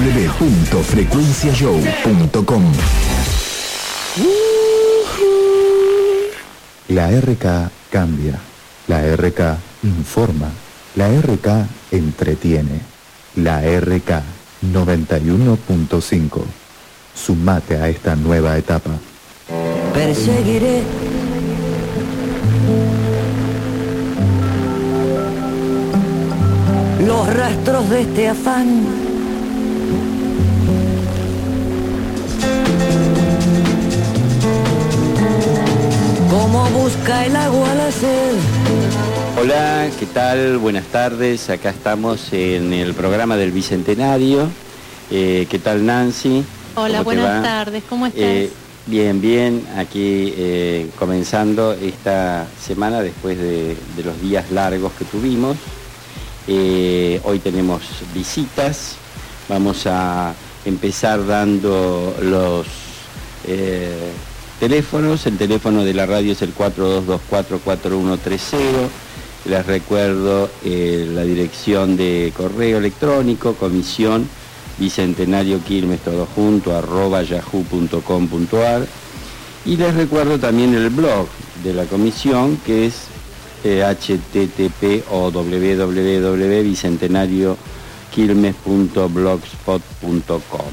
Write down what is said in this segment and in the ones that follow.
www.frecuenciashow.com. La RK cambia, la RK informa, la RK entretiene, la RK 91.5. Sumate a esta nueva etapa. Perseguiré los rastros de este afán. Como busca el agua la sed. Hola, ¿qué tal? Buenas tardes. Acá estamos en el programa del Bicentenario. ¿Qué tal, Nancy? Hola, buenas tardes. ¿Cómo estás? Bien. Aquí comenzando esta semana después de los días largos que tuvimos. Hoy tenemos visitas. Vamos a empezar dando los teléfonos. El teléfono de la radio es el 42244130. Les recuerdo la dirección de correo electrónico, comisión Bicentenario Quilmes, todo junto, @yahoo.com.ar. Y les recuerdo también el blog de la comisión, que es http://bicentenarioquilmes.blogspot.com.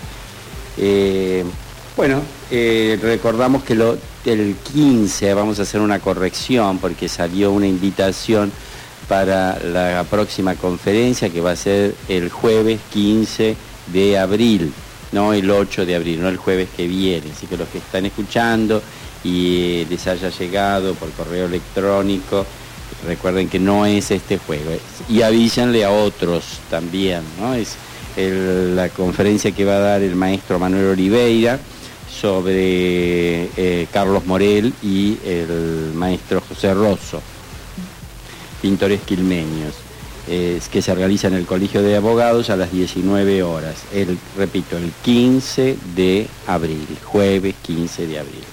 Recordamos que el 15 vamos a hacer una corrección porque salió una invitación para la próxima conferencia que va a ser el jueves 15 de abril, no el 8 de abril, no el jueves que viene. Así que los que están escuchando y les haya llegado por correo electrónico, recuerden que no es este jueves. Y avísenle a otros también, ¿no? Es la conferencia que va a dar el maestro Manuel Oliveira sobre Carlos Morel y el maestro José Rosso, pintores quilmeños, que se realiza en el Colegio de Abogados a las 19 horas. Repito, el 15 de abril, jueves 15 de abril.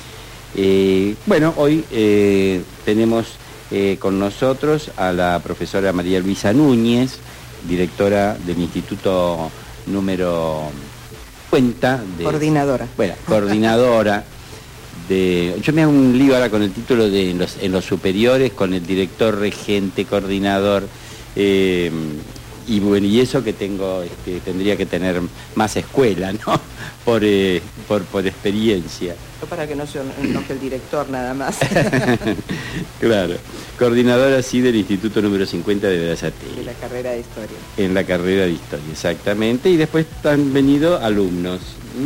Hoy tenemos con nosotros a la profesora María Luisa Núñez, directora del Instituto número... Coordinadora. Bueno, coordinadora de... Yo me hago un lío ahora con el título de en los superiores, con el director, regente, coordinador, y eso que tengo, tendría que tener más escuela, ¿no? Por experiencia. Para que no se enoje el director nada más. Claro. Coordinadora, sí, del Instituto número 50 de Berazategui. De la carrera de Historia. En la carrera de Historia, exactamente. Y después han venido alumnos.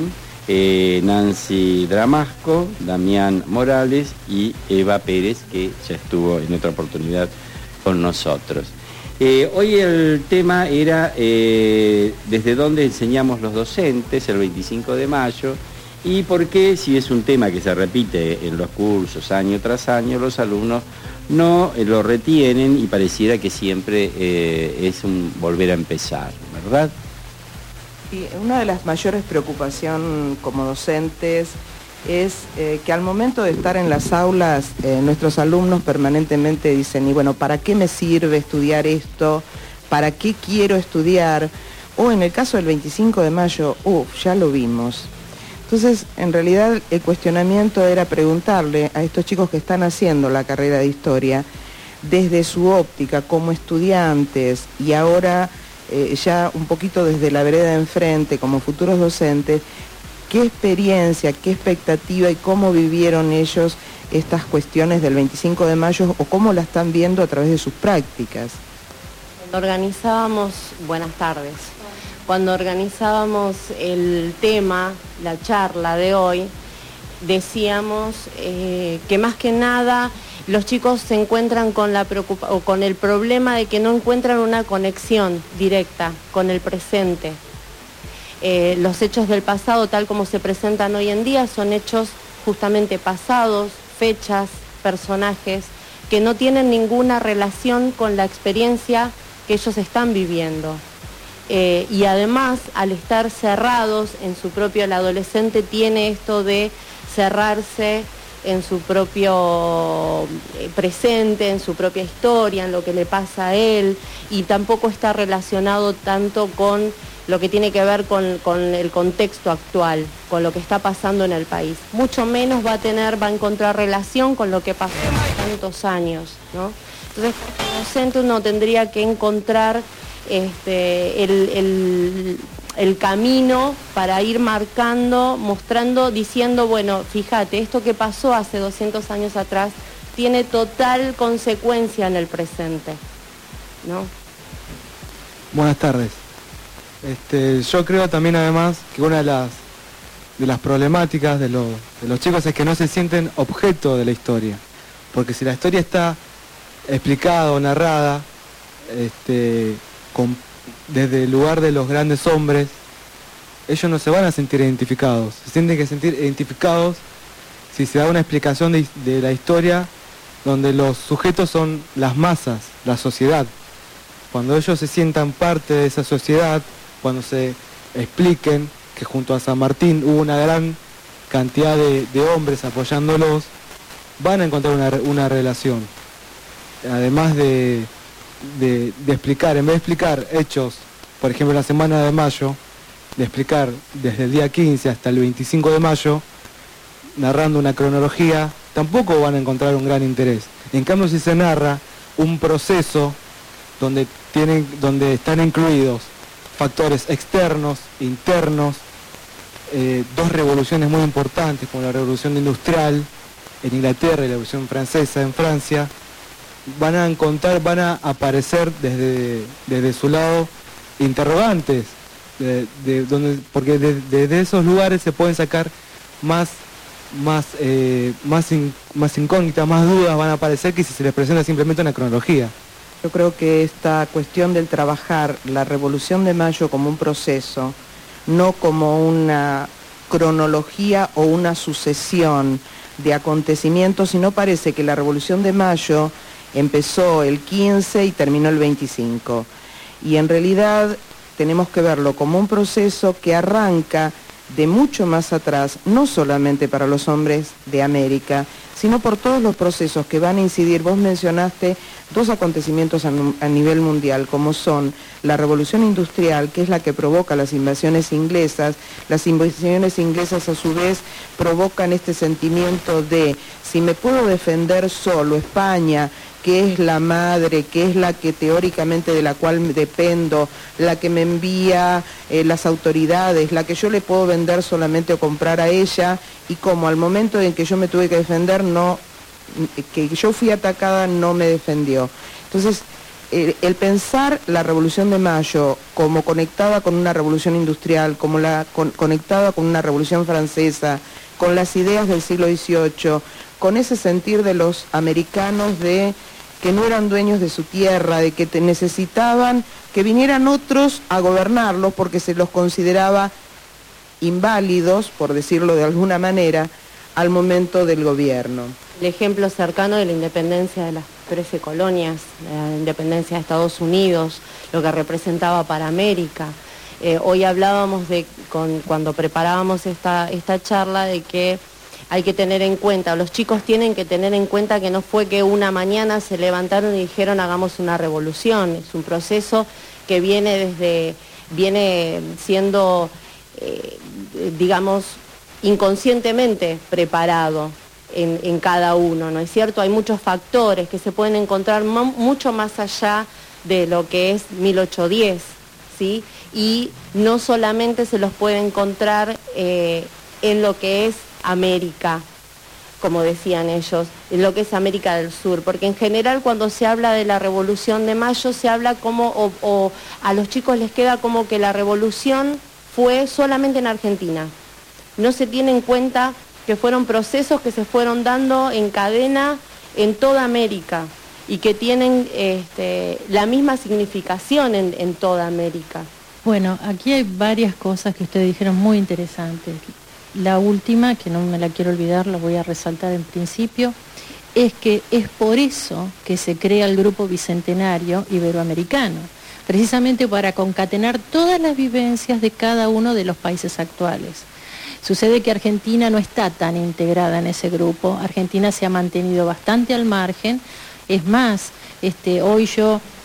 Nancy Dramasco, Damián Morales y Eva Pérez, que ya estuvo en otra oportunidad con nosotros. Hoy el tema era desde dónde enseñamos los docentes, el 25 de mayo, y por qué, si es un tema que se repite en los cursos año tras año, los alumnos no lo retienen y pareciera que siempre es un volver a empezar, ¿verdad? Y una de las mayores preocupaciones como docentes es que al momento de estar en las aulas, nuestros alumnos permanentemente dicen, y bueno, ¿para qué me sirve estudiar esto? ¿Para qué quiero estudiar? O en el caso del 25 de mayo, ya lo vimos. Entonces, en realidad, el cuestionamiento era preguntarle a estos chicos que están haciendo la carrera de Historia, desde su óptica como estudiantes y ahora ya un poquito desde la vereda de enfrente como futuros docentes, qué experiencia, qué expectativa y cómo vivieron ellos estas cuestiones del 25 de mayo o cómo la están viendo a través de sus prácticas. Buenas tardes. Cuando organizábamos el tema, la charla de hoy, decíamos que más que nada los chicos se encuentran con el problema de que no encuentran una conexión directa con el presente. Los hechos del pasado, tal como se presentan hoy en día, son hechos justamente pasados, fechas, personajes, que no tienen ninguna relación con la experiencia que ellos están viviendo. Y además, al estar cerrados en su propio, el adolescente tiene esto de cerrarse en su propio presente, en su propia historia, en lo que le pasa a él, y tampoco está relacionado tanto con lo que tiene que ver con el contexto actual, con lo que está pasando en el país. Mucho menos va a encontrar relación con lo que pasó hace tantos años, ¿no? Entonces, como docente uno tendría que encontrar el camino para ir marcando, mostrando, diciendo, bueno, fíjate, esto que pasó hace 200 años atrás tiene total consecuencia en el presente, ¿no? Buenas tardes. Yo creo también además que una de las problemáticas de los chicos es que no se sienten objeto de la historia, porque si la historia está explicada o narrada desde el lugar de los grandes hombres, ellos no se van a sentir identificados, se tienen que sentir identificados si se da una explicación de la historia donde los sujetos son las masas, la sociedad. Cuando ellos se sientan parte de esa sociedad, cuando se expliquen que junto a San Martín hubo una gran cantidad de hombres apoyándolos, van a encontrar una relación. Además de explicar, en vez de explicar hechos, por ejemplo la Semana de Mayo, de explicar desde el día 15 hasta el 25 de mayo, narrando una cronología, tampoco van a encontrar un gran interés. En cambio, si se narra un proceso donde están incluidos factores externos, internos, dos revoluciones muy importantes, como la revolución industrial en Inglaterra y la revolución francesa en Francia, van a aparecer desde su lado interrogantes, porque desde esos lugares se pueden sacar más incógnitas, más dudas van a aparecer que si se les presenta simplemente una cronología. Yo creo que esta cuestión del trabajar la Revolución de Mayo como un proceso, no como una cronología o una sucesión de acontecimientos, sino parece que la Revolución de Mayo empezó el 15 y terminó el 25. Y en realidad tenemos que verlo como un proceso que arranca de mucho más atrás, no solamente para los hombres de América, sino por todos los procesos que van a incidir. Vos mencionaste dos acontecimientos a nivel mundial, como son la Revolución Industrial, que es la que provoca las invasiones inglesas. Las invasiones inglesas a su vez provocan este sentimiento de, si me puedo defender solo, España, que es la madre, que es la que teóricamente de la cual dependo, la que me envía las autoridades, la que yo le puedo vender solamente o comprar a ella, y como al momento en que yo me tuve que defender, que yo fui atacada, no me defendió. Entonces, el pensar la Revolución de Mayo como conectada con una revolución industrial, como conectada con una revolución francesa, con las ideas del siglo XVIII, con ese sentir de los americanos de que no eran dueños de su tierra, de que necesitaban que vinieran otros a gobernarlos porque se los consideraba inválidos, por decirlo de alguna manera, al momento del gobierno. El ejemplo cercano de la independencia de las 13 colonias, la independencia de Estados Unidos, lo que representaba para América. Hoy hablábamos cuando preparábamos esta charla, de que hay que tener en cuenta, los chicos tienen que tener en cuenta que no fue que una mañana se levantaron y dijeron hagamos una revolución. Es un proceso que viene siendo, digamos, inconscientemente preparado en cada uno, ¿no es cierto? Hay muchos factores que se pueden encontrar mucho más allá de lo que es 1810, ¿sí? Y no solamente se los puede encontrar en lo que es América, como decían ellos, en lo que es América del Sur, porque en general cuando se habla de la Revolución de Mayo se habla como, o a los chicos les queda como que la revolución fue solamente en Argentina. No se tiene en cuenta que fueron procesos que se fueron dando en cadena en toda América y que tienen la misma significación en toda América. Bueno, aquí hay varias cosas que ustedes dijeron muy interesantes. La última, que no me la quiero olvidar, la voy a resaltar en principio, es que es por eso que se crea el Grupo Bicentenario Iberoamericano, precisamente para concatenar todas las vivencias de cada uno de los países actuales. Sucede que Argentina no está tan integrada en ese grupo. Argentina se ha mantenido bastante al margen. Es más, hoy yo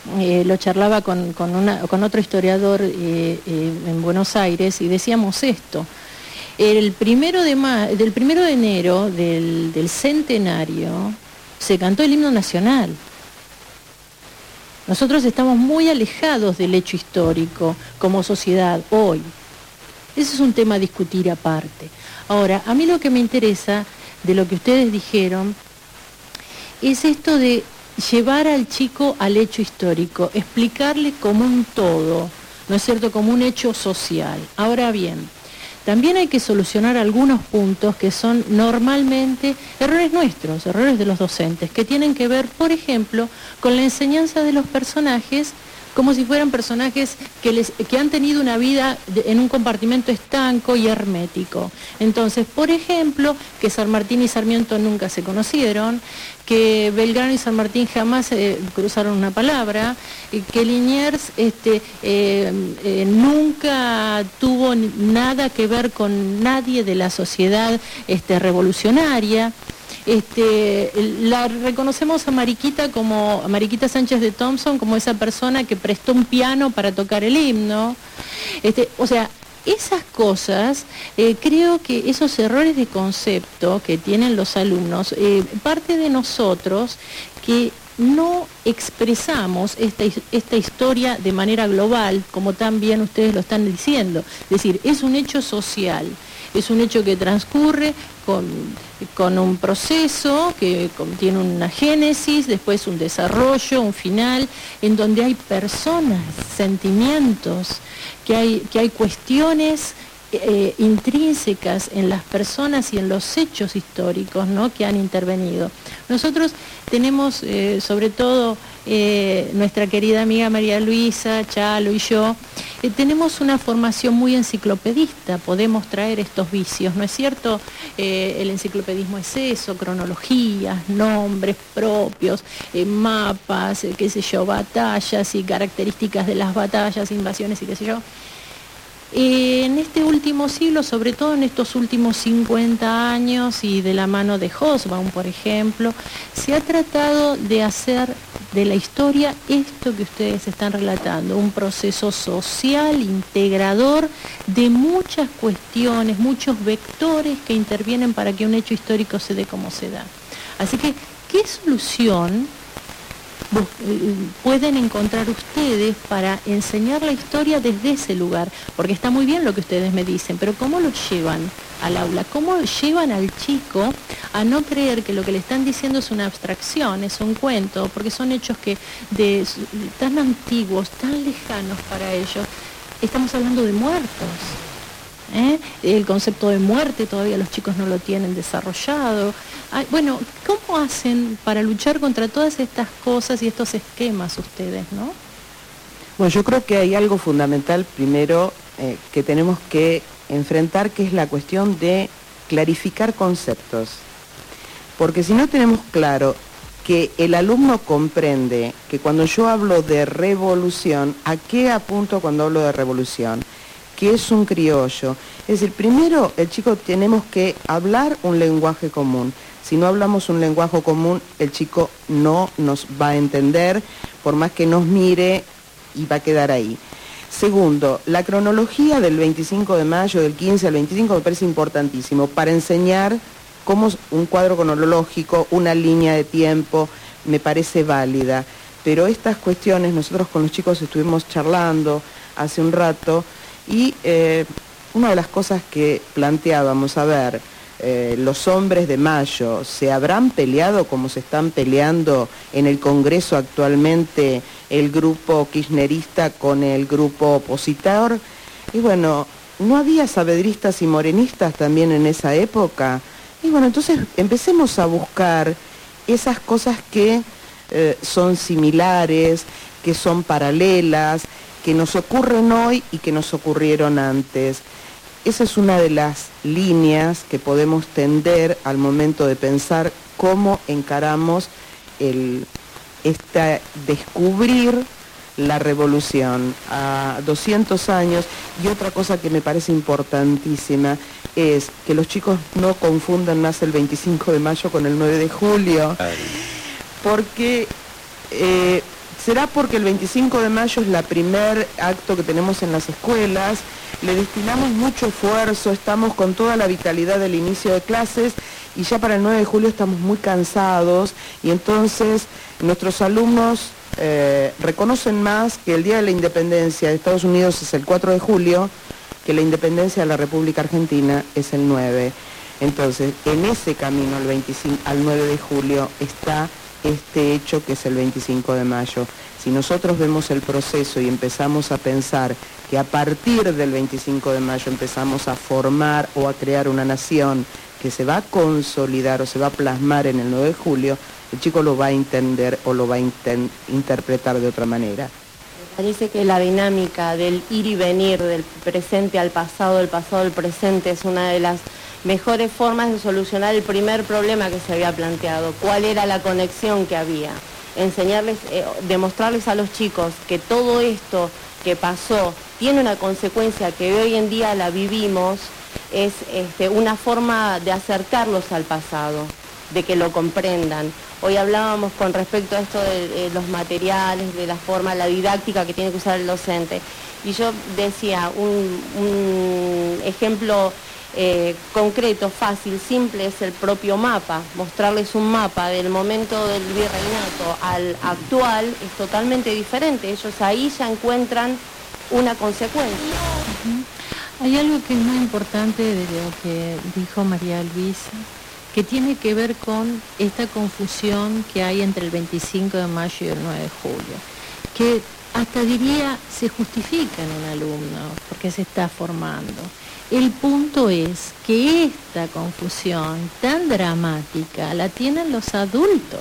lo charlaba con otro historiador en Buenos Aires y decíamos esto. Del 1 de enero del centenario se cantó el himno nacional. Nosotros estamos muy alejados del hecho histórico como sociedad hoy. Ese es un tema a discutir aparte. Ahora, a mí lo que me interesa de lo que ustedes dijeron es esto de llevar al chico al hecho histórico, explicarle como un todo, ¿no es cierto?, como un hecho social. Ahora bien, también hay que solucionar algunos puntos que son normalmente errores nuestros, errores de los docentes, que tienen que ver, por ejemplo, con la enseñanza de los personajes como si fueran personajes que han tenido una vida en un compartimento estanco y hermético. Entonces, por ejemplo, que San Martín y Sarmiento nunca se conocieron, que Belgrano y San Martín jamás cruzaron una palabra, que Liniers nunca tuvo nada que ver con nadie de la sociedad revolucionaria. La reconocemos a Mariquita Sánchez de Thompson como esa persona que prestó un piano para tocar el himno. O sea, esas cosas, creo que esos errores de concepto que tienen los alumnos, parte de nosotros que no expresamos esta historia de manera global, como también ustedes lo están diciendo. Es decir, es un hecho social. Es un hecho que transcurre con un proceso que contiene una génesis, después un desarrollo, un final, en donde hay personas, sentimientos, que hay cuestiones intrínsecas en las personas y en los hechos históricos, ¿no?, que han intervenido. Nosotros tenemos, sobre todo nuestra querida amiga María Luisa, Chalo y yo, tenemos una formación muy enciclopedista, podemos traer estos vicios, ¿no es cierto? El enciclopedismo es eso, cronologías, nombres propios, mapas, qué sé yo, batallas y características de las batallas, invasiones y qué sé yo. En este último siglo, sobre todo en estos últimos 50 años y de la mano de Hobsbawm, por ejemplo, se ha tratado de hacer de la historia esto que ustedes están relatando, un proceso social, integrador de muchas cuestiones, muchos vectores que intervienen para que un hecho histórico se dé como se da. Así que, ¿qué solución pueden encontrar ustedes para enseñar la historia desde ese lugar? Porque está muy bien lo que ustedes me dicen, pero ¿cómo lo llevan al aula? ¿Cómo llevan al chico a no creer que lo que le están diciendo es una abstracción, es un cuento? Porque son hechos tan antiguos, tan lejanos para ellos. Estamos hablando de muertos. El concepto de muerte todavía los chicos no lo tienen desarrollado. Bueno, ¿cómo hacen para luchar contra todas estas cosas y estos esquemas ustedes, no? Bueno, yo creo que hay algo fundamental primero que tenemos que enfrentar, que es la cuestión de clarificar conceptos. Porque si no tenemos claro que el alumno comprende que cuando yo hablo de revolución, ¿a qué apunto cuando hablo de revolución? ¿Qué es un criollo? Es decir, primero el chico tenemos que hablar un lenguaje común. Si no hablamos un lenguaje común, el chico no nos va a entender, por más que nos mire, y va a quedar ahí. Segundo, la cronología del 25 de mayo, del 15 al 25, me parece importantísimo para enseñar cómo un cuadro cronológico, una línea de tiempo, me parece válida. Pero estas cuestiones, nosotros con los chicos estuvimos charlando hace un rato, y una de las cosas que planteábamos, a ver, los hombres de Mayo, ¿se habrán peleado como se están peleando en el Congreso actualmente el grupo kirchnerista con el grupo opositor? Y bueno, ¿no había saavedristas y morenistas también en esa época? Y bueno, entonces empecemos a buscar esas cosas que son similares, que son paralelas, que nos ocurren hoy y que nos ocurrieron antes. Esa es una de las líneas que podemos tender al momento de pensar cómo encaramos descubrir la revolución a 200 años. Y otra cosa que me parece importantísima es que los chicos no confundan más el 25 de mayo con el 9 de julio, porque Será porque el 25 de mayo es la primer acto que tenemos en las escuelas, le destinamos mucho esfuerzo, estamos con toda la vitalidad del inicio de clases y ya para el 9 de julio estamos muy cansados y entonces nuestros alumnos reconocen más que el Día de la Independencia de Estados Unidos es el 4 de julio, que la independencia de la República Argentina es el 9. Entonces, en ese camino al 9 de julio está este hecho que es el 25 de mayo. Si nosotros vemos el proceso y empezamos a pensar que a partir del 25 de mayo empezamos a formar o a crear una nación que se va a consolidar o se va a plasmar en el 9 de julio, el chico lo va a entender o lo va a interpretar de otra manera. Parece que la dinámica del ir y venir, del presente al pasado, del pasado al presente, es una de las mejores formas de solucionar el primer problema que se había planteado. ¿Cuál era la conexión que había? Enseñarles, demostrarles a los chicos que todo esto que pasó tiene una consecuencia que hoy en día la vivimos, es una forma de acercarlos al pasado, de que lo comprendan. Hoy hablábamos con respecto a esto de los materiales, de la forma, la didáctica que tiene que usar el docente. Y yo decía, un ejemplo concreto, fácil, simple, es el propio mapa. Mostrarles un mapa del momento del virreinato al actual es totalmente diferente. Ellos ahí ya encuentran una consecuencia. Hay algo que es muy importante de lo que dijo María Luisa, que tiene que ver con esta confusión que hay entre el 25 de mayo y el 9 de julio, que hasta diría se justifica en un alumno porque se está formando. El punto es que esta confusión tan dramática la tienen los adultos.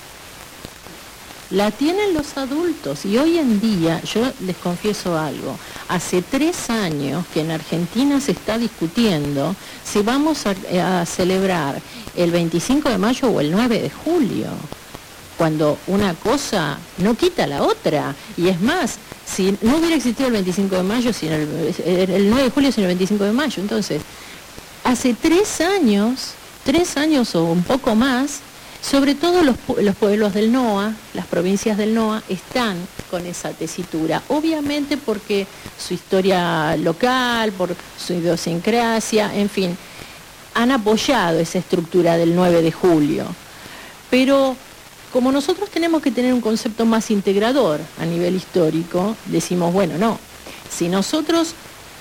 La tienen los adultos y hoy en día, yo les confieso algo, hace 3 años que en Argentina se está discutiendo si vamos a celebrar el 25 de mayo o el 9 de julio, cuando una cosa no quita la otra. Y es más, si no hubiera existido el 25 de mayo, sino el 9 de julio sino el 25 de mayo, entonces, hace 3 años o un poco más, sobre todo los pueblos del NOA, las provincias del NOA, están con esa tesitura. Obviamente porque su historia local, por su idiosincrasia, en fin, han apoyado esa estructura del 9 de julio. Pero como nosotros tenemos que tener un concepto más integrador a nivel histórico, decimos, bueno, no, si nosotros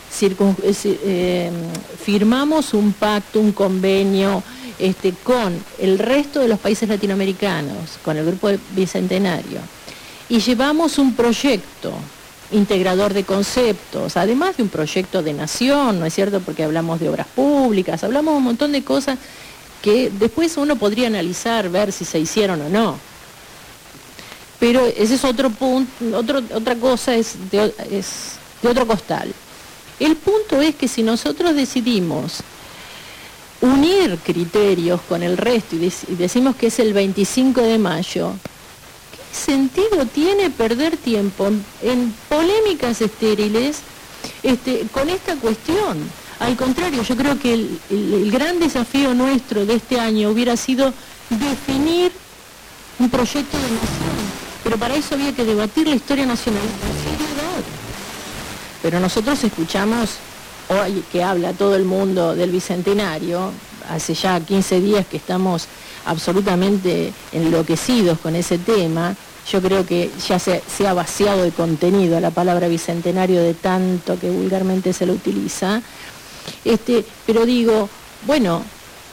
firmamos un pacto, un convenio, con el resto de los países latinoamericanos, con el Grupo Bicentenario, y llevamos un proyecto integrador de conceptos, además de un proyecto de nación, ¿no es cierto?, porque hablamos de obras públicas, hablamos de un montón de cosas que después uno podría analizar, ver si se hicieron o no. Pero ese es otro punto, otra cosa es de otro costal. El punto es que si nosotros decidimos unir criterios con el resto y decimos que es el 25 de mayo, ¿qué sentido tiene perder tiempo en polémicas estériles con esta cuestión? Al contrario, yo creo que el gran desafío nuestro de este año hubiera sido definir un proyecto de nación, pero para eso había que debatir la historia nacional con seriedad. Pero nosotros escuchamos hoy que habla todo el mundo del Bicentenario, hace ya 15 días que estamos absolutamente enloquecidos con ese tema. Yo creo que ya se ha vaciado de contenido la palabra Bicentenario de tanto que vulgarmente se lo utiliza. Pero digo, bueno,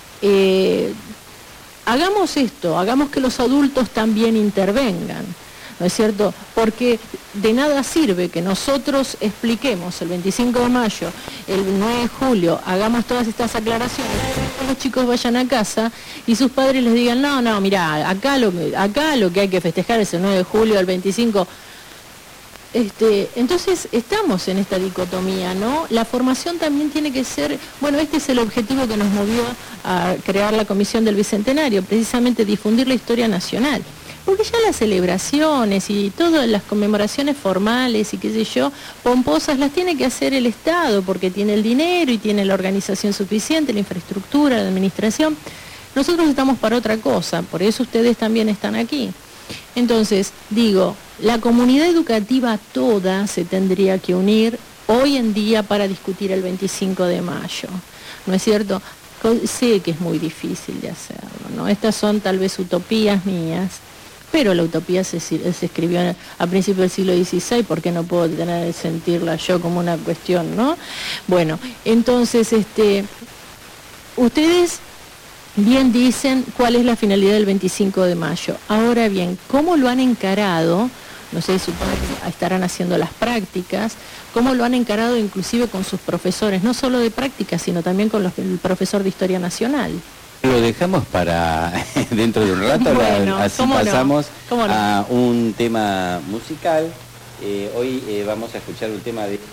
hagamos esto, hagamos que los adultos también intervengan, ¿no es cierto? Porque de nada sirve que nosotros expliquemos el 25 de mayo, el 9 de julio, hagamos todas estas aclaraciones, que los chicos vayan a casa y sus padres les digan, no, mirá, acá lo que hay que festejar es el 9 de julio, el 25. Entonces estamos en esta dicotomía, ¿no? La formación también tiene que ser, bueno, este es el objetivo que nos movió a crear la Comisión del Bicentenario, precisamente difundir la historia nacional. Porque ya las celebraciones y todas las conmemoraciones formales y qué sé yo, pomposas, las tiene que hacer el Estado porque tiene el dinero y tiene la organización suficiente, la infraestructura, la administración. Nosotros estamos para otra cosa, por eso ustedes también están aquí. Entonces, digo, la comunidad educativa toda se tendría que unir hoy en día para discutir el 25 de mayo, ¿no es cierto? Sé que es muy difícil de hacerlo, ¿no? Estas son tal vez utopías mías, pero la utopía se escribió a principios del siglo XVI, ¿por qué no puedo sentirla yo como una cuestión, no? Bueno, entonces, ustedes bien dicen cuál es la finalidad del 25 de mayo. Ahora bien, ¿cómo lo han encarado? No sé, supongo que estarán haciendo las prácticas. ¿Cómo lo han encarado inclusive con sus profesores? No solo de prácticas, sino también con el profesor de Historia Nacional. Lo dejamos para dentro de un rato, bueno, así pasamos a un tema musical. Hoy vamos a escuchar un tema de...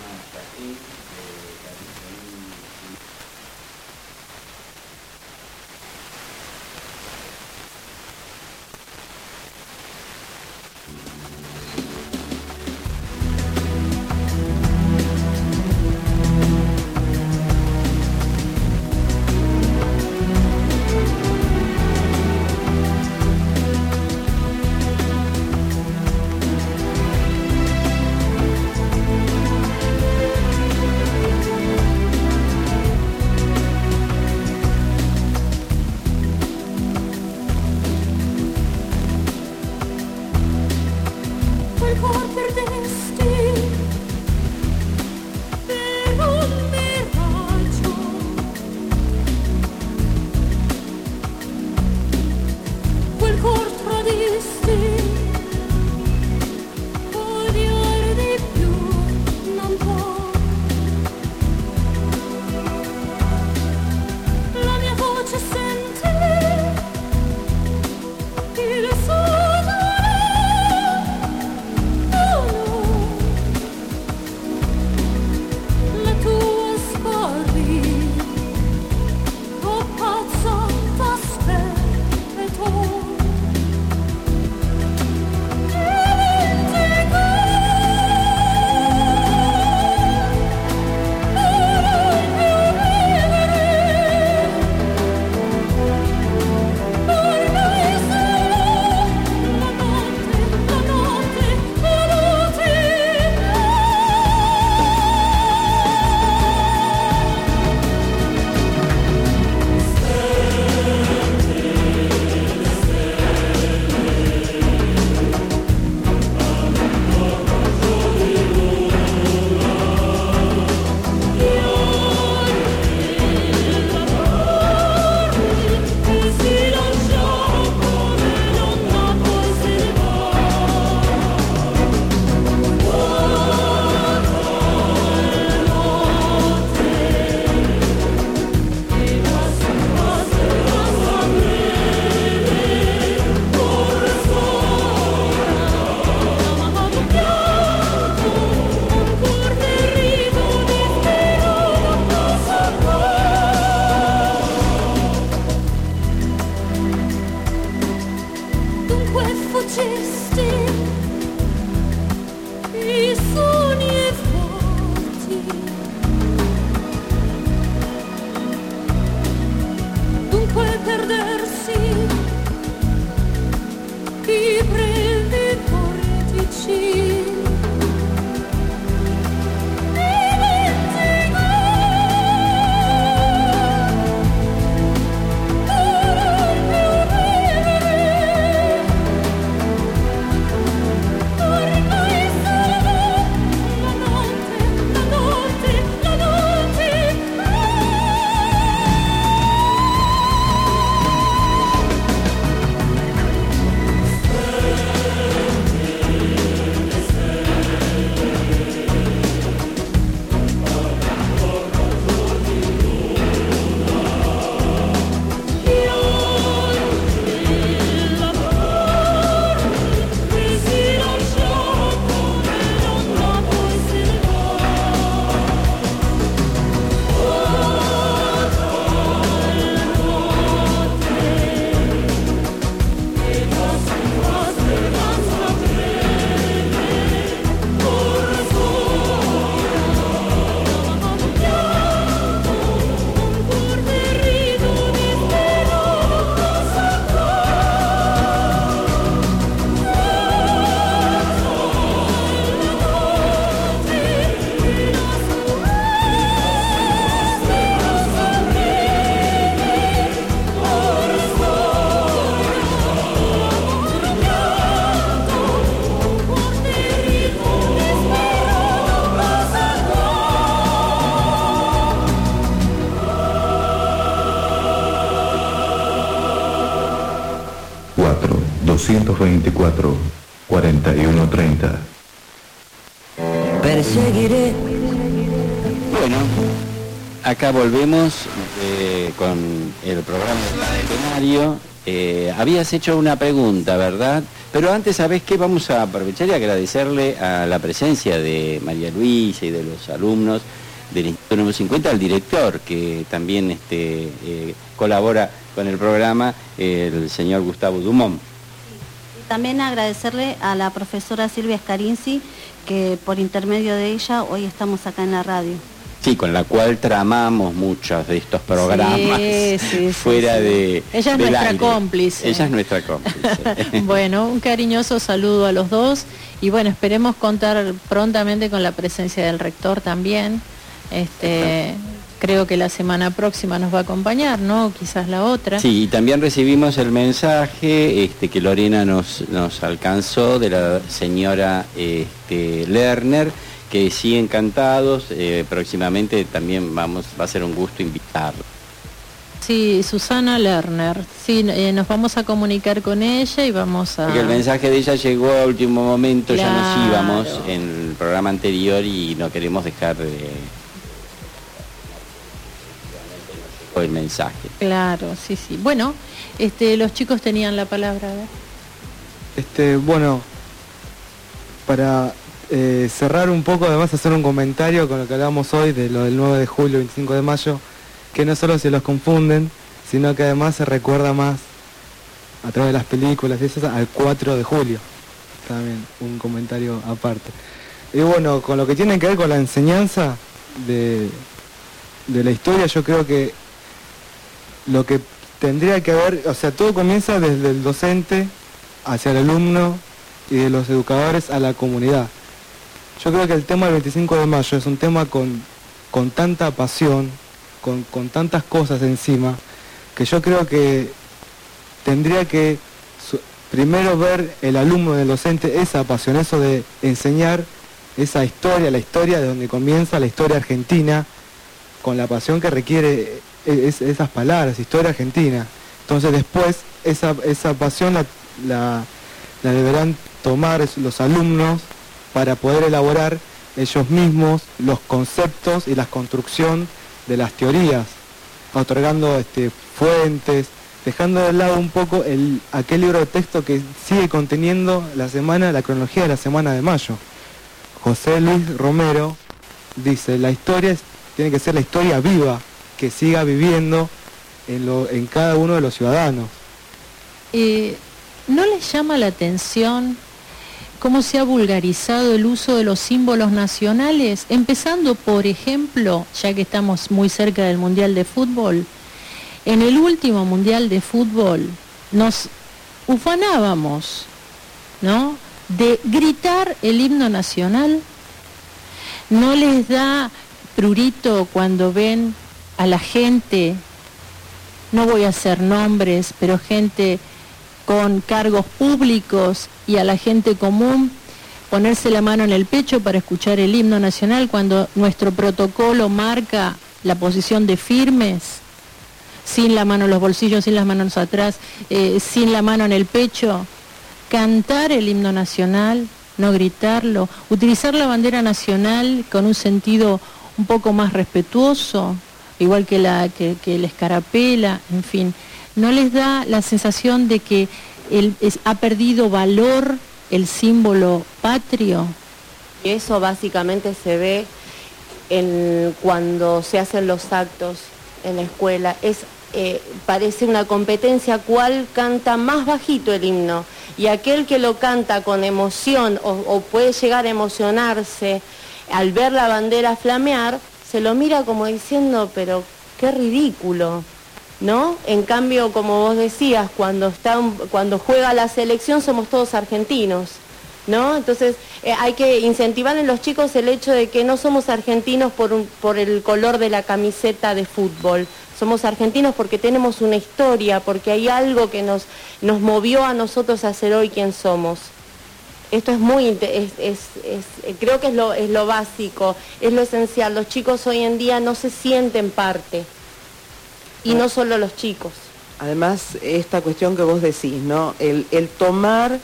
224 4130. Perseguiré. Bueno, acá volvemos con el programa del Centenario. Habías hecho una pregunta, ¿verdad? Pero antes, ¿sabés qué? Vamos a aprovechar y agradecerle a la presencia de María Luisa y de los alumnos del Instituto número 50, al director, que también colabora con el programa, el señor Gustavo Dumont. También agradecerle a la profesora Silvia Scarinci, que por intermedio de ella hoy estamos acá en la radio. Sí, con la cual tramamos muchos de estos programas fuera de Ella es nuestra aire. Cómplice. Ella es nuestra cómplice. Bueno, un cariñoso saludo a los dos y bueno, esperemos contar prontamente con la presencia del rector también. Creo que la semana próxima nos va a acompañar, ¿no? Quizás la otra. Sí, y también recibimos el mensaje que Lorena nos alcanzó de la señora Lerner, que sí, encantados, próximamente también va a ser un gusto invitarlo. Sí, Susana Lerner, sí, nos vamos a comunicar con ella y vamos a... Porque el mensaje de ella llegó a último momento, Claro. ya nos íbamos en el programa anterior y no queremos dejar el mensaje. Claro, sí. Bueno, los chicos tenían la palabra, a ver. Bueno, para cerrar un poco, además hacer un comentario con lo que hablamos hoy de lo del 9 de julio, 25 de mayo, que no solo se los confunden, sino que además se recuerda más a través de las películas y eso al 4 de julio. También un comentario aparte. Y bueno, con lo que tiene que ver con la enseñanza de la historia, yo creo que lo que tendría que haber, o sea, todo comienza desde el docente hacia el alumno y de los educadores a la comunidad. Yo creo que el tema del 25 de mayo es un tema con tanta pasión, con tantas cosas encima, que yo creo que tendría que primero ver el alumno del docente esa pasión, eso de enseñar esa historia, la historia de donde comienza la historia argentina, con la pasión que requiere esas palabras, historia argentina. Entonces después esa pasión la deberán tomar los alumnos para poder elaborar ellos mismos los conceptos y la construcción de las teorías, otorgando fuentes, dejando de lado un poco aquel libro de texto que sigue conteniendo la cronología de la semana de mayo. José Luis Romero dice, la historia tiene que ser la historia viva, que siga viviendo en cada uno de los ciudadanos. ¿No les llama la atención cómo se ha vulgarizado el uso de los símbolos nacionales? Empezando, por ejemplo, ya que estamos muy cerca del Mundial de Fútbol, en el último Mundial de Fútbol nos ufanábamos, ¿no?, de gritar el himno nacional. ¿No les da prurito cuando ven a la gente, no voy a hacer nombres, pero gente con cargos públicos y a la gente común, ponerse la mano en el pecho para escuchar el himno nacional cuando nuestro protocolo marca la posición de firmes, sin la mano en los bolsillos, sin las manos atrás, sin la mano en el pecho, cantar el himno nacional, no gritarlo, utilizar la bandera nacional con un sentido un poco más respetuoso, igual que la escarapela, en fin? ¿No les da la sensación de que ha perdido valor el símbolo patrio? Y eso básicamente se ve cuando se hacen los actos en la escuela. Parece una competencia cuál canta más bajito el himno, y aquel que lo canta con emoción o puede llegar a emocionarse al ver la bandera flamear, se lo mira como diciendo, pero qué ridículo, ¿no? En cambio, como vos decías, cuando juega la selección somos todos argentinos, ¿no? Entonces hay que incentivar en los chicos el hecho de que no somos argentinos por el color de la camiseta de fútbol. Somos argentinos porque tenemos una historia, porque hay algo que nos movió a nosotros a ser hoy quien somos. Esto es creo que es lo básico, es lo esencial. Los chicos hoy en día no se sienten parte, y no solo los chicos. Además, esta cuestión que vos decís, ¿no? El tomar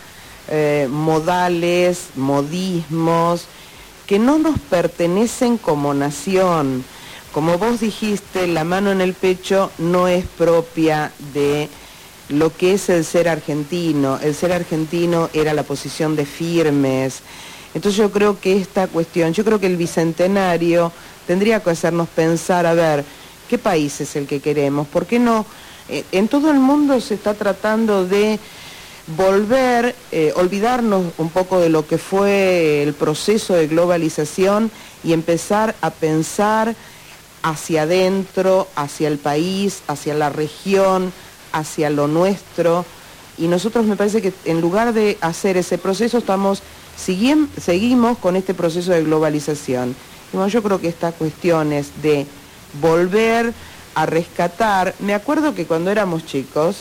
modales, modismos, que no nos pertenecen como nación. Como vos dijiste, la mano en el pecho no es propia de lo que es el ser argentino. El ser argentino era la posición de firmes. Entonces yo creo que esta cuestión, yo creo que el Bicentenario tendría que hacernos pensar, a ver, ¿qué país es el que queremos? ¿Por qué no? En todo el mundo se está tratando de volver, olvidarnos un poco de lo que fue el proceso de globalización y empezar a pensar hacia adentro, hacia el país, hacia la región, hacia lo nuestro. Y nosotros me parece que en lugar de hacer ese proceso seguimos con este proceso de globalización. Y bueno, yo creo que estas cuestiones de volver a rescatar, me acuerdo que cuando éramos chicos,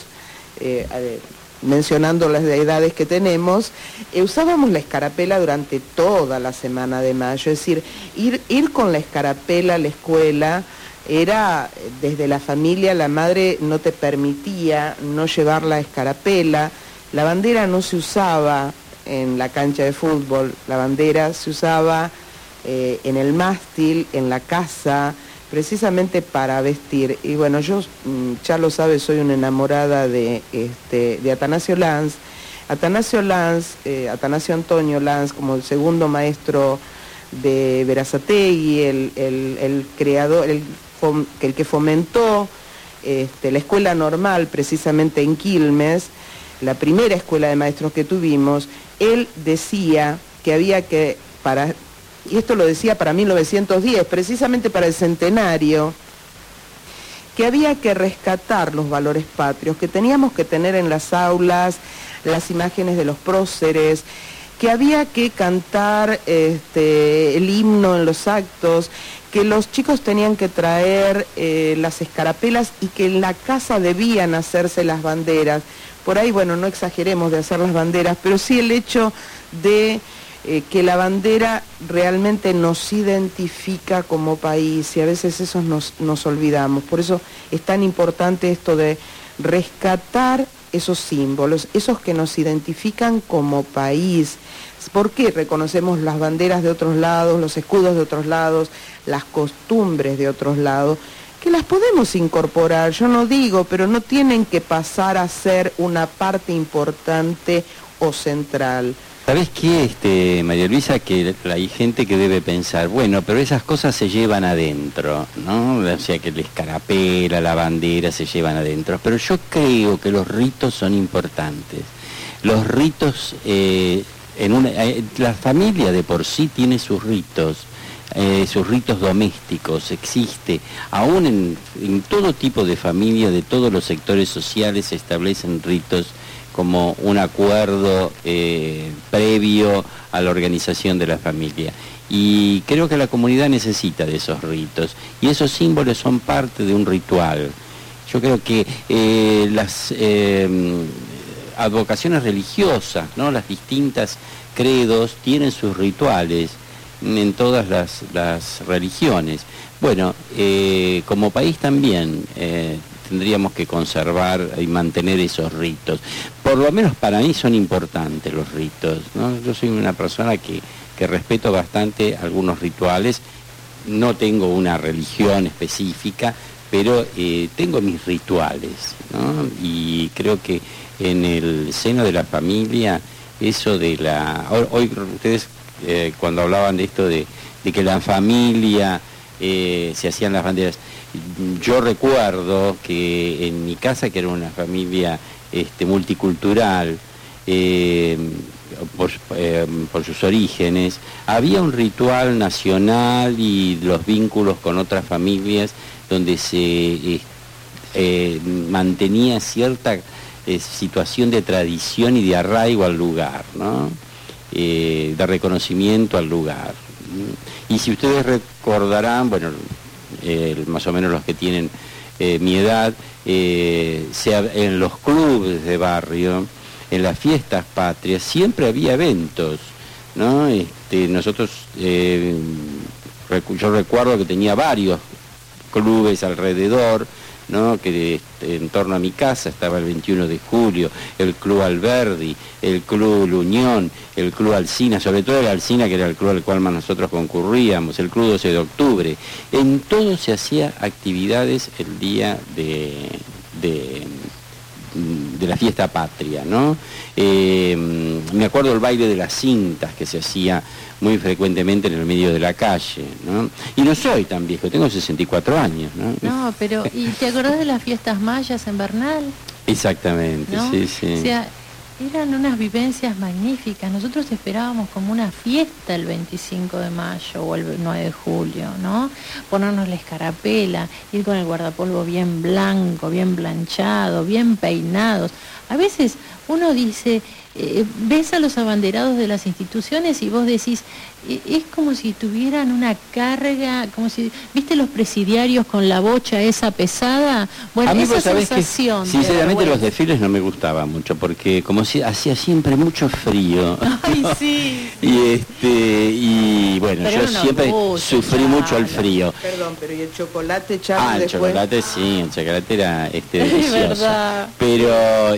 mencionando las edades que tenemos, usábamos la escarapela durante toda la semana de mayo, es decir, ir con la escarapela a la escuela era, desde la familia, la madre no te permitía no llevar la escarapela, la bandera no se usaba en la cancha de fútbol, la bandera se usaba en el mástil, en la casa, precisamente para vestir. Y bueno, yo, ya lo sabes, soy una enamorada de Atanasio Lanz. Atanasio Antonio Lanz, como el segundo maestro de Berazategui, el creador, el que fomentó la escuela normal precisamente en Quilmes, la primera escuela de maestros que tuvimos, él decía que había que, y esto lo decía para 1910, precisamente para el centenario, que había que rescatar los valores patrios, que teníamos que tener en las aulas las imágenes de los próceres, que había que cantar el himno en los actos, que los chicos tenían que traer las escarapelas y que en la casa debían hacerse las banderas. Por ahí, bueno, no exageremos de hacer las banderas, pero sí el hecho de que la bandera realmente nos identifica como país, y a veces eso nos olvidamos. Por eso es tan importante esto de rescatar esos símbolos, esos que nos identifican como país. ¿Por qué reconocemos las banderas de otros lados, los escudos de otros lados, las costumbres de otros lados? Que las podemos incorporar, yo no digo, pero no tienen que pasar a ser una parte importante o central. ¿Sabés qué, María Luisa? Que hay gente que debe pensar, bueno, pero esas cosas se llevan adentro, ¿no? O sea, que la escarapela, la bandera se llevan adentro. Pero yo creo que los ritos son importantes. Los ritos, la familia de por sí tiene sus ritos domésticos, existe. Aún en todo tipo de familia, de todos los sectores sociales, se establecen ritos como un acuerdo previo a la organización de la familia. Y creo que la comunidad necesita de esos ritos, y esos símbolos son parte de un ritual. Yo creo que las advocaciones religiosas, ¿no? Las distintas credos tienen sus rituales en todas las religiones. Bueno, como país también tendríamos que conservar y mantener esos ritos. Por lo menos para mí son importantes los ritos, ¿no? Yo soy una persona que respeto bastante algunos rituales. No tengo una religión específica, pero tengo mis rituales, ¿no? Y creo que en el seno de la familia, eso de hoy ustedes cuando hablaban de esto de que la familia se hacían las banderas, yo recuerdo que en mi casa, que era una familia multicultural, por sus orígenes, había un ritual nacional y los vínculos con otras familias donde se mantenía cierta situación de tradición y de arraigo al lugar, ¿no? De reconocimiento al lugar. Y si ustedes recordarán, bueno, más o menos los que tienen mi edad, en los clubes de barrio, en las fiestas patrias, siempre había eventos, ¿no? Nosotros, yo recuerdo que tenía varios clubes alrededor ¿no? Que en torno a mi casa estaba el 21 de julio, el Club Alberdi, el Club La Unión, el Club Alsina, sobre todo el Alsina, que era el club al cual más nosotros concurríamos, el Club 12 de octubre. En todo se hacía actividades el día de la fiesta patria, ¿no? Me acuerdo el baile de las cintas que se hacía muy frecuentemente en el medio de la calle, ¿no? Y no soy tan viejo, tengo 64 años, ¿no? No, pero, ¿y te acordás de las fiestas mayas en Bernal? Exactamente, ¿No? sí, sí. O sea, eran unas vivencias magníficas. Nosotros esperábamos como una fiesta el 25 de mayo o el 9 de julio, ¿no? Ponernos la escarapela, ir con el guardapolvo bien blanco, bien planchado, bien peinados. A veces uno dice, ves a los abanderados de las instituciones y vos decís, es como si tuvieran una carga, como si, ¿viste los presidiarios con la bocha esa pesada? Bueno, a mí, esa sabés sensación. Que, sinceramente los desfiles no me gustaban mucho, porque como si hacía siempre mucho frío. Ay, sí. Y bueno, pero yo siempre sufrí mucho el frío. Perdón, pero ¿y el chocolate, Charlie, el después? chocolate sí, el chocolate era delicioso. Es verdad. Pero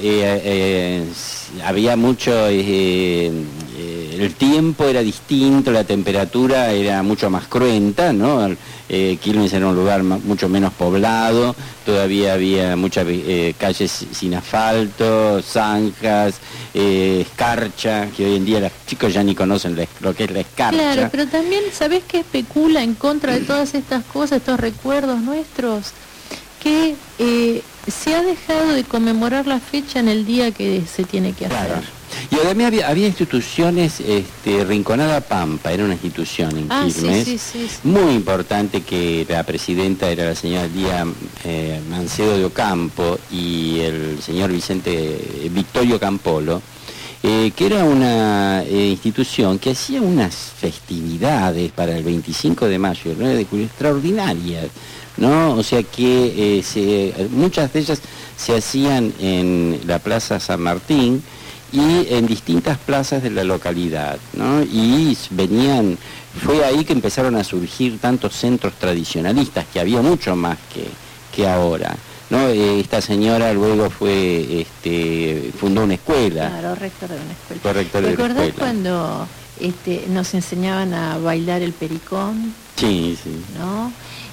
había mucho, el tiempo era distinto, la temperatura era mucho más cruenta, ¿no? Quilmes era un lugar mucho menos poblado, todavía había muchas calles sin asfalto, zanjas, escarcha, que hoy en día los chicos ya ni conocen lo que es la escarcha. Claro, pero también, ¿sabés qué especula en contra de todas estas cosas, estos recuerdos nuestros? Que se ha dejado de conmemorar la fecha en el día que se tiene que hacer. Claro. Y además había instituciones, Rinconada Pampa, era una institución en Quilmes, sí. muy importante, que la presidenta era la señora Lía Mancedo de Ocampo y el señor Victorio Campolo, que era una institución que hacía unas festividades para el 25 de mayo y el 9 de julio extraordinarias, ¿no? O sea que muchas de ellas se hacían en la Plaza San Martín y en distintas plazas de la localidad, ¿no? Y fue ahí que empezaron a surgir tantos centros tradicionalistas, que había mucho más que ahora, ¿no? Esta señora luego fundó una escuela. Claro, rector de una escuela. Corrector de ¿Te una acordás escuela. cuando nos enseñaban a bailar el pericón? Sí, sí. ¿No?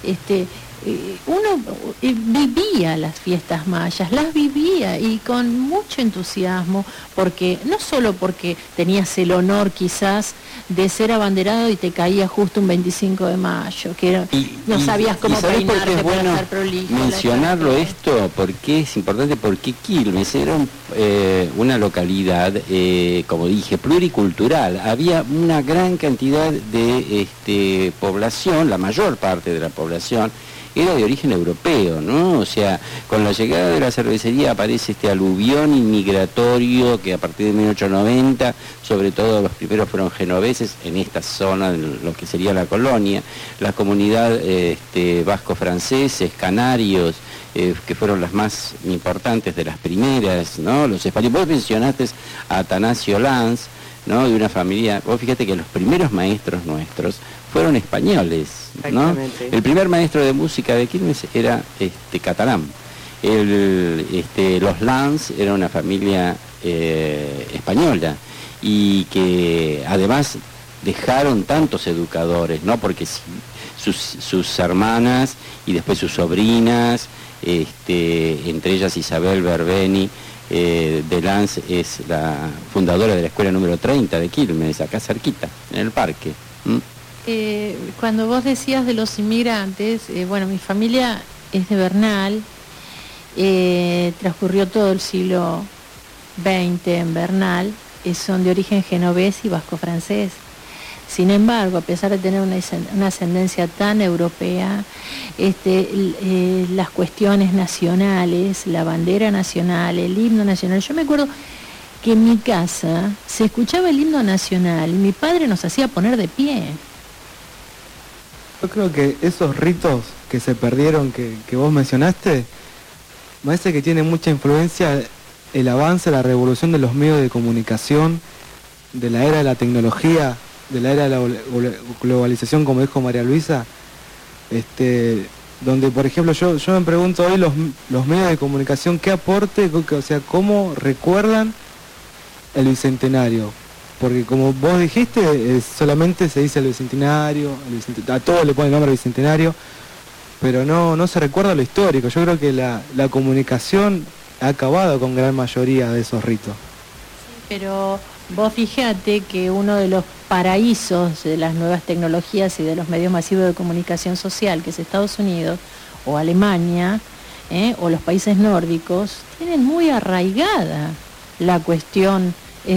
Uno vivía las fiestas mayas, las vivía y con mucho entusiasmo, porque no solo porque tenías el honor quizás de ser abanderado y te caía justo un 25 de mayo, que no sabías cómo peinarte es para bueno estar prolijo. mencionarlo esto, porque es importante, porque Quilmes era una localidad, como dije, pluricultural. Había una gran cantidad de población, la mayor parte de la población era de origen europeo, ¿no? O sea, con la llegada de la cervecería aparece este aluvión inmigratorio que a partir de 1890, sobre todo los primeros fueron genoveses en esta zona, de lo que sería la colonia, la comunidad vasco-franceses, canarios, que fueron las más importantes de las primeras, ¿no? Los españoles. Vos mencionaste a Atanasio Lanz, ¿no? De una familia, vos fíjate que los primeros maestros nuestros fueron españoles, ¿no? El primer maestro de música de Quilmes era catalán. Los Lanz era una familia española, y que además dejaron tantos educadores, ¿no? Porque sus hermanas y después sus sobrinas, entre ellas Isabel Berbeni de Lanz, es la fundadora de la escuela número 30 de Quilmes, acá cerquita, en el parque. Cuando vos decías de los inmigrantes, bueno, mi familia es de Bernal, transcurrió todo el siglo XX en Bernal, son de origen genovés y vasco-francés. Sin embargo, a pesar de tener una ascendencia tan europea, las cuestiones nacionales, la bandera nacional, el himno nacional, yo me acuerdo que en mi casa se escuchaba el himno nacional y mi padre nos hacía poner de pie. Yo creo que esos ritos que se perdieron, que vos mencionaste, me parece que tiene mucha influencia el avance, la revolución de los medios de comunicación, de la era de la tecnología, de la era de la globalización, como dijo María Luisa. donde por ejemplo yo me pregunto hoy los medios de comunicación qué aporte, o sea, cómo recuerdan el bicentenario, porque como vos dijiste, solamente se dice el bicentenario, a todo le pone el nombre bicentenario, pero no se recuerda lo histórico. Yo creo que la comunicación ha acabado con gran mayoría de esos ritos. Sí, pero vos fíjate que uno de los paraísos de las nuevas tecnologías y de los medios masivos de comunicación social, que es Estados Unidos o Alemania, o los países nórdicos, tienen muy arraigada la cuestión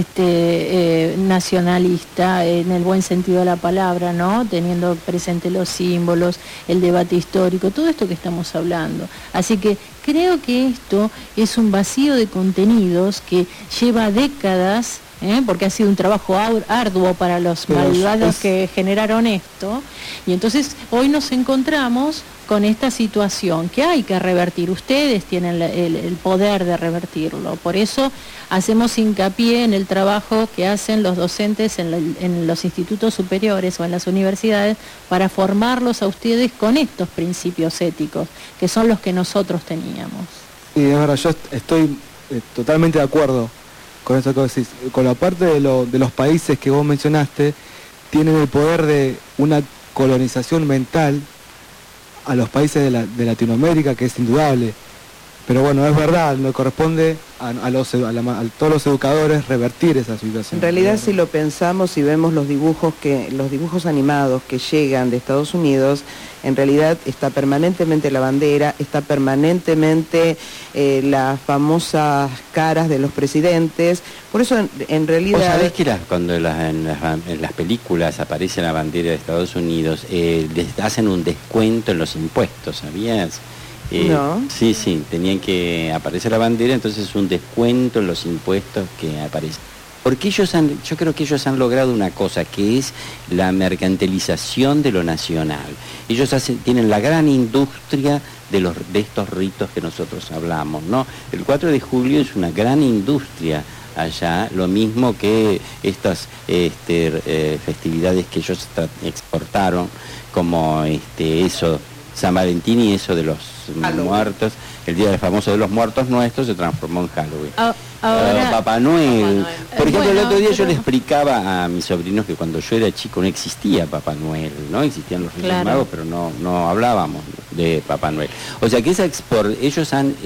nacionalista en el buen sentido de la palabra, ¿no? Teniendo presente los símbolos, el debate histórico, todo esto que estamos hablando. Así que creo que esto es un vacío de contenidos que lleva décadas, porque ha sido un trabajo arduo para los malvados que generaron esto, y entonces hoy nos encontramos con esta situación que hay que revertir. Ustedes tienen el poder de revertirlo, por eso hacemos hincapié en el trabajo que hacen los docentes en los institutos superiores o en las universidades para formarlos a ustedes con estos principios éticos, que son los que nosotros teníamos. Sí, es verdad, yo estoy totalmente de acuerdo con esto que vos decís. Con la parte de los países que vos mencionaste, tienen el poder de una colonización mental a los países de Latinoamérica, que es indudable. Pero bueno, es verdad, le corresponde a todos los educadores revertir esa situación. En realidad, si lo pensamos y vemos los dibujos animados que llegan de Estados Unidos, en realidad está permanentemente la bandera, está permanentemente las famosas caras de los presidentes. Por eso, en realidad... ¿Vos sabés que cuando en las películas aparece la bandera de Estados Unidos, les hacen un descuento en los impuestos, ¿sabías? No. Sí, tenían que aparecer la bandera, entonces un descuento en los impuestos que aparecen. Porque yo creo que ellos han logrado una cosa, que es la mercantilización de lo nacional. Ellos tienen la gran industria de estos ritos que nosotros hablamos, ¿no? El 4 de julio es una gran industria allá, lo mismo que estas festividades que ellos exportaron, como eso, San Valentín y eso de los muertos, el día del famoso de los muertos nuestros se transformó en Halloween. Papá Noel. Por ejemplo, el otro día yo le explicaba a mis sobrinos que cuando yo era chico no existía Papá Noel, ¿no? Existían los Reyes Magos, pero no hablábamos de Papá Noel. O sea que ellos han...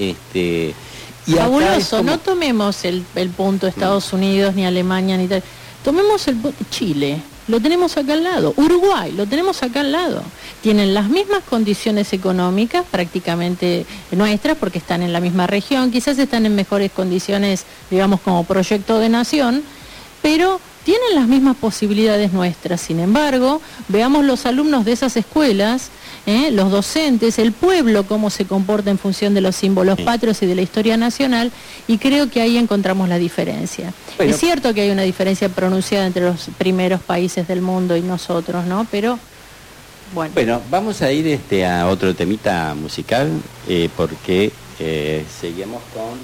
Fabuloso, no tomemos el punto Estados Unidos, ni Alemania, ni tal. Tomemos el Chile. Lo tenemos acá al lado. Uruguay, lo tenemos acá al lado. Tienen las mismas condiciones económicas, prácticamente nuestras, porque están en la misma región, quizás están en mejores condiciones, digamos, como proyecto de nación, pero tienen las mismas posibilidades nuestras. Sin embargo, veamos los alumnos de esas escuelas, los docentes, el pueblo, cómo se comporta en función de los símbolos patrios y de la historia nacional, y creo que ahí encontramos la diferencia. Bueno, es cierto que hay una diferencia pronunciada entre los primeros países del mundo y nosotros, ¿no? Pero, bueno. Bueno, vamos a ir a otro temita musical, porque seguimos con...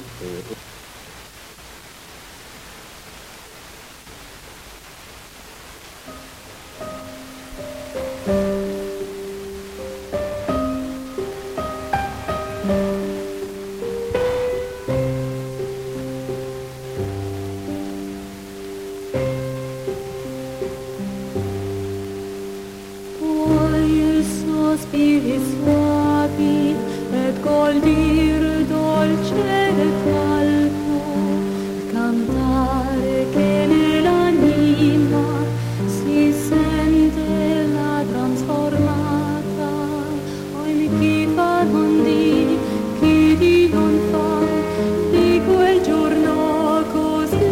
Sospiri suavi et coldir dolce et alto, cantare che nell'anima si sente la trasformata. Oi chi fa non chi non fa di quel giorno così.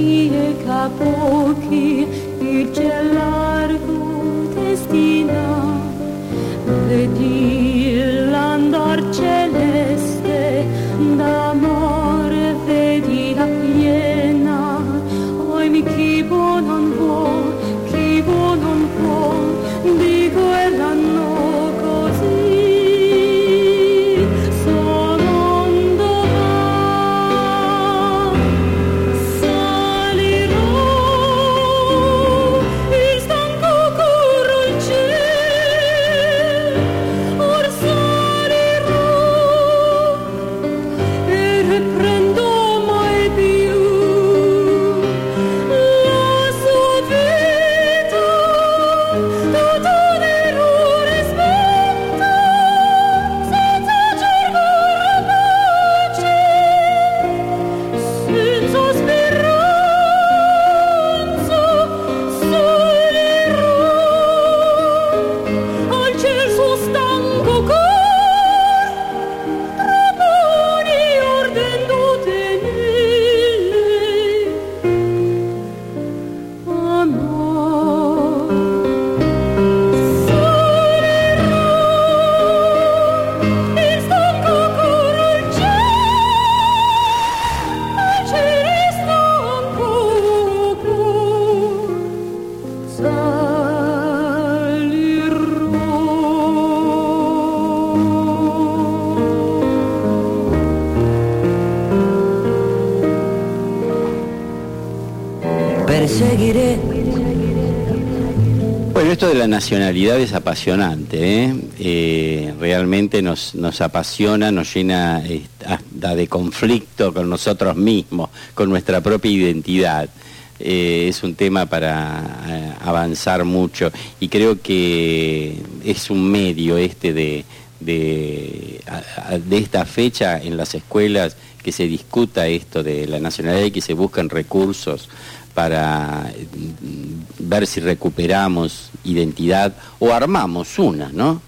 mieca pochi il ciel largo destina. Vedi l'andar celeste d'amore, vedi la piena. Oi mi chi buon non può, chi buon non può, dico e l'hanno così. Perseguiré. Bueno, esto de la nacionalidad es apasionante, ¿eh? Realmente nos apasiona, nos llena hasta de conflicto con nosotros mismos, con nuestra propia identidad. Es un tema para avanzar mucho y creo que es un medio de esta fecha en las escuelas que se discuta esto de la nacionalidad y que se buscan recursos para ver si recuperamos identidad o armamos una, ¿no?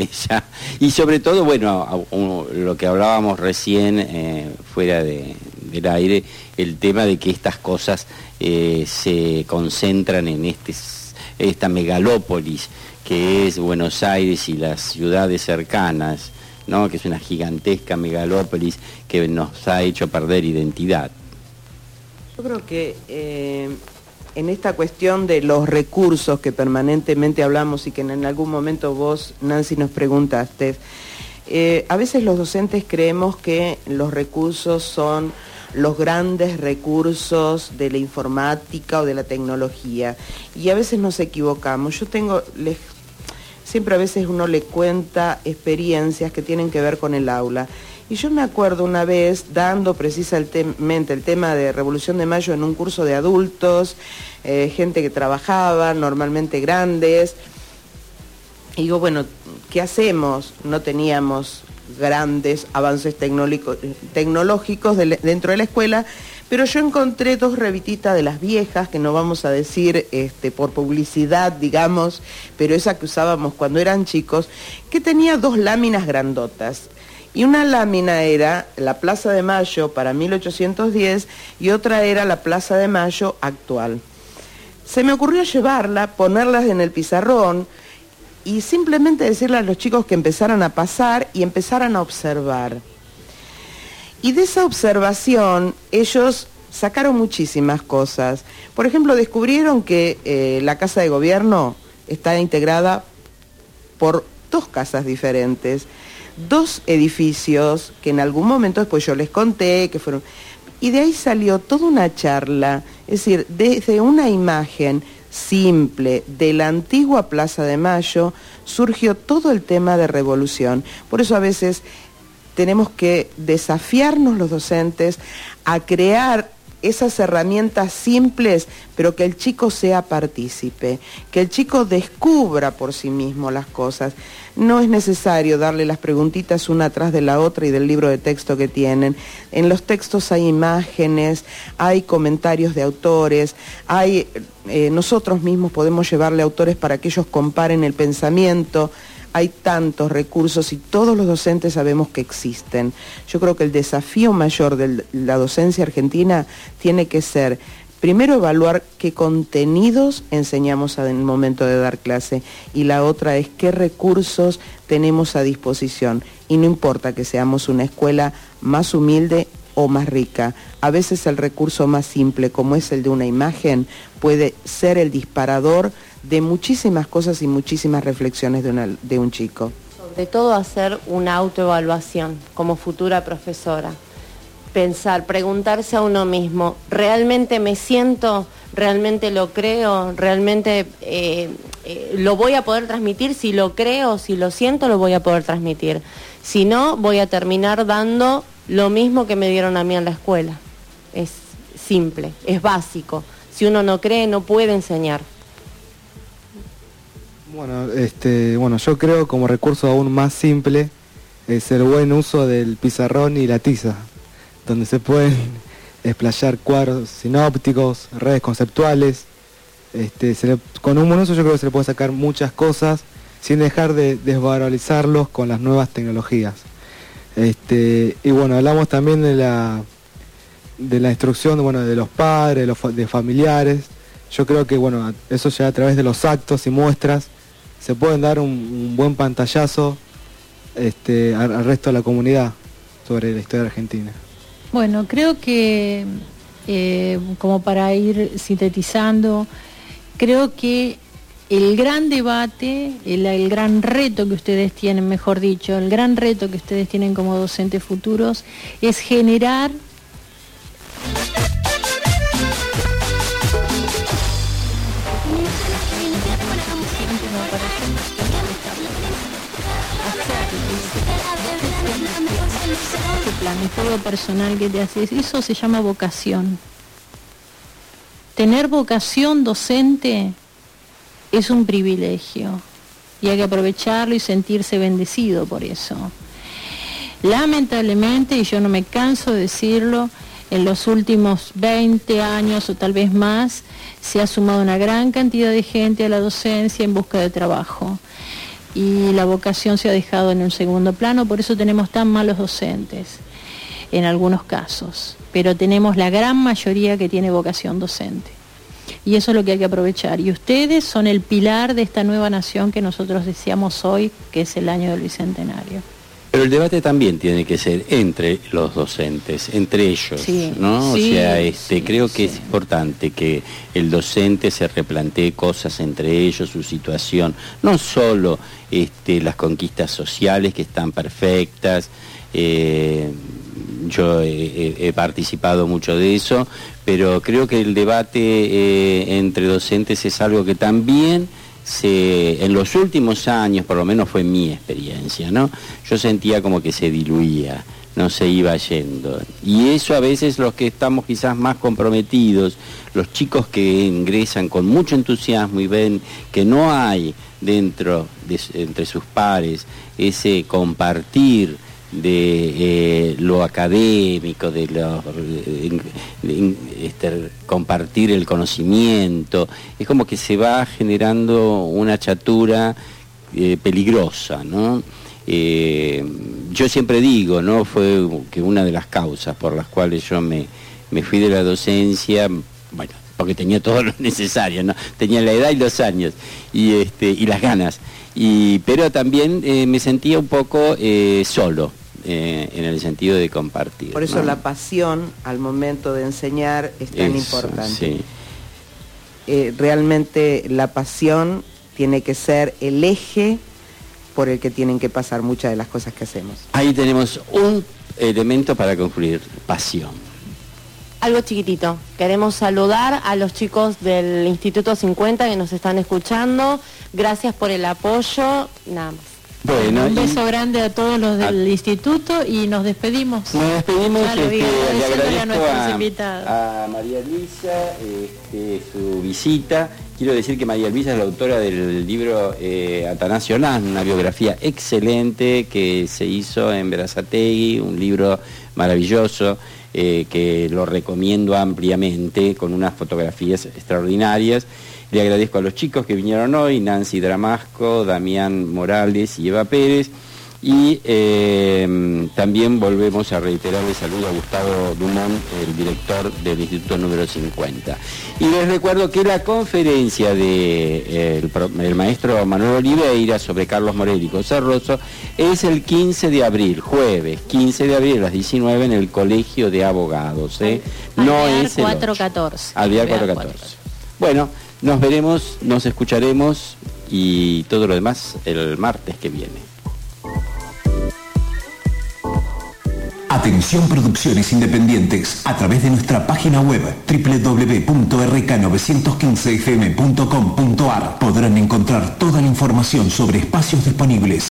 Y sobre todo, bueno, lo que hablábamos recién fuera del aire, el tema de que estas cosas se concentran en esta megalópolis que es Buenos Aires y las ciudades cercanas, ¿no? Que es una gigantesca megalópolis que nos ha hecho perder identidad. Yo creo que en esta cuestión de los recursos que permanentemente hablamos y que en algún momento vos, Nancy, nos preguntaste, a veces los docentes creemos que los recursos son los grandes recursos de la informática o de la tecnología y a veces nos equivocamos. Siempre a veces uno le cuenta experiencias que tienen que ver con el aula. Y yo me acuerdo una vez dando precisamente el tema de Revolución de Mayo en un curso de adultos, gente que trabajaba, normalmente grandes. Y digo, bueno, ¿qué hacemos? No teníamos grandes avances tecnológicos dentro de la escuela, pero yo encontré 2 revistitas de las viejas, que no vamos a decir por publicidad, digamos, pero esa que usábamos cuando eran chicos, que tenía 2 láminas grandotas. Y una lámina era la Plaza de Mayo para 1810 y otra era la Plaza de Mayo actual. Se me ocurrió llevarla, ponerlas en el pizarrón y simplemente decirle a los chicos que empezaran a pasar y empezaran a observar. Y de esa observación ellos sacaron muchísimas cosas. Por ejemplo, descubrieron que la Casa de Gobierno está integrada por 2 casas diferentes. 2 edificios que en algún momento después yo les conté que fueron, y de ahí salió toda una charla, es decir, desde una imagen simple de la antigua Plaza de Mayo surgió todo el tema de revolución. Por eso a veces tenemos que desafiarnos los docentes a crear esas herramientas simples, pero que el chico sea partícipe, que el chico descubra por sí mismo las cosas. No es necesario darle las preguntitas una atrás de la otra y del libro de texto que tienen. En los textos hay imágenes, hay comentarios de autores, nosotros mismos podemos llevarle autores para que ellos comparen el pensamiento. Hay tantos recursos y todos los docentes sabemos que existen. Yo creo que el desafío mayor de la docencia argentina tiene que ser primero evaluar qué contenidos enseñamos en el momento de dar clase, y la otra es qué recursos tenemos a disposición. Y no importa que seamos una escuela más humilde o más rica, a veces el recurso más simple, como es el de una imagen, puede ser el disparador de muchísimas cosas y muchísimas reflexiones de un chico. Sobre todo hacer una autoevaluación como futura profesora. Pensar, preguntarse a uno mismo, ¿realmente me siento? ¿Realmente lo creo? ¿Realmente lo voy a poder transmitir? Si lo creo, si lo siento, lo voy a poder transmitir. Si no, voy a terminar dando lo mismo que me dieron a mí en la escuela. Es simple, es básico. Si uno no cree, no puede enseñar. Bueno, yo creo como recurso aún más simple es el buen uso del pizarrón y la tiza, donde se pueden explayar cuadros sinópticos, redes conceptuales. Con un buen uso yo creo que se le puede sacar muchas cosas sin dejar de desvalorizarlos con las nuevas tecnologías. Y bueno, hablamos también de la instrucción de los padres, de familiares. Yo creo que bueno, eso ya a través de los actos y muestras se pueden dar un buen pantallazo al resto de la comunidad sobre la historia argentina. Bueno, creo que, como para ir sintetizando, creo que el gran debate, el gran reto que ustedes tienen, mejor dicho, el gran reto que ustedes tienen como docentes futuros es generar el juego personal que te haces. Eso se llama vocación. Tener vocación docente es un privilegio y hay que aprovecharlo y sentirse bendecido por eso. Lamentablemente, y yo no me canso de decirlo, en los últimos 20 años o tal vez más, se ha sumado una gran cantidad de gente a la docencia en busca de trabajo. Y la vocación se ha dejado en un segundo plano, por eso tenemos tan malos docentes, en algunos casos. Pero tenemos la gran mayoría que tiene vocación docente. Y eso es lo que hay que aprovechar. Y ustedes son el pilar de esta nueva nación que nosotros deseamos hoy, que es el año del Bicentenario. Pero el debate también tiene que ser entre los docentes, entre ellos, sí, ¿no? Sí, o sea, sí, creo que sí. es importante que el docente se replantee cosas entre ellos, su situación, no solo las conquistas sociales que están perfectas. Yo he participado mucho de eso, pero creo que el debate entre docentes es algo que también en los últimos años, por lo menos fue mi experiencia, ¿no? Yo sentía como que se diluía, no se iba yendo. Y eso a veces los que estamos quizás más comprometidos, los chicos que ingresan con mucho entusiasmo y ven que no hay entre sus pares ese compartir de lo académico, compartir el conocimiento, es como que se va generando una chatura peligrosa, ¿no? Yo siempre digo, ¿no? Fue que una de las causas por las cuales yo me fui de la docencia, bueno, porque tenía todo lo necesario, ¿no? Tenía la edad y los años y las ganas. Pero también me sentía un poco solo en el sentido de compartir. Por eso, ¿no? la pasión al momento de enseñar es tan importante. Sí. Realmente la pasión tiene que ser el eje por el que tienen que pasar muchas de las cosas que hacemos. Ahí tenemos un elemento para concluir: pasión. Algo chiquitito. Queremos saludar a los chicos del Instituto 50 que nos están escuchando. Gracias por el apoyo. Nada más. Bueno, un beso grande a todos los del instituto y nos despedimos. Nos despedimos. Le agradezco a nuestros invitados. A María Luisa su visita. Quiero decir que María Luisa es la autora del libro Atanasio Nas, una biografía excelente que se hizo en Berazategui, un libro maravilloso. Que lo recomiendo ampliamente, con unas fotografías extraordinarias. Le agradezco a los chicos que vinieron hoy, Nancy Dramasco, Damián Morales y Eva Pérez, Y también volvemos a reiterar el saludo a Gustavo Dumont, el director del Instituto número 50. Y les recuerdo que la conferencia del maestro Manuel Oliveira sobre Carlos Morel y José Rosso es el 15 de abril, jueves 15 de abril a las 19 en el Colegio de Abogados. No es el 414. Alvear 414. Bueno, nos veremos, nos escucharemos y todo lo demás el martes que viene. Atención Producciones Independientes, a través de nuestra página web www.rk915fm.com.ar podrán encontrar toda la información sobre espacios disponibles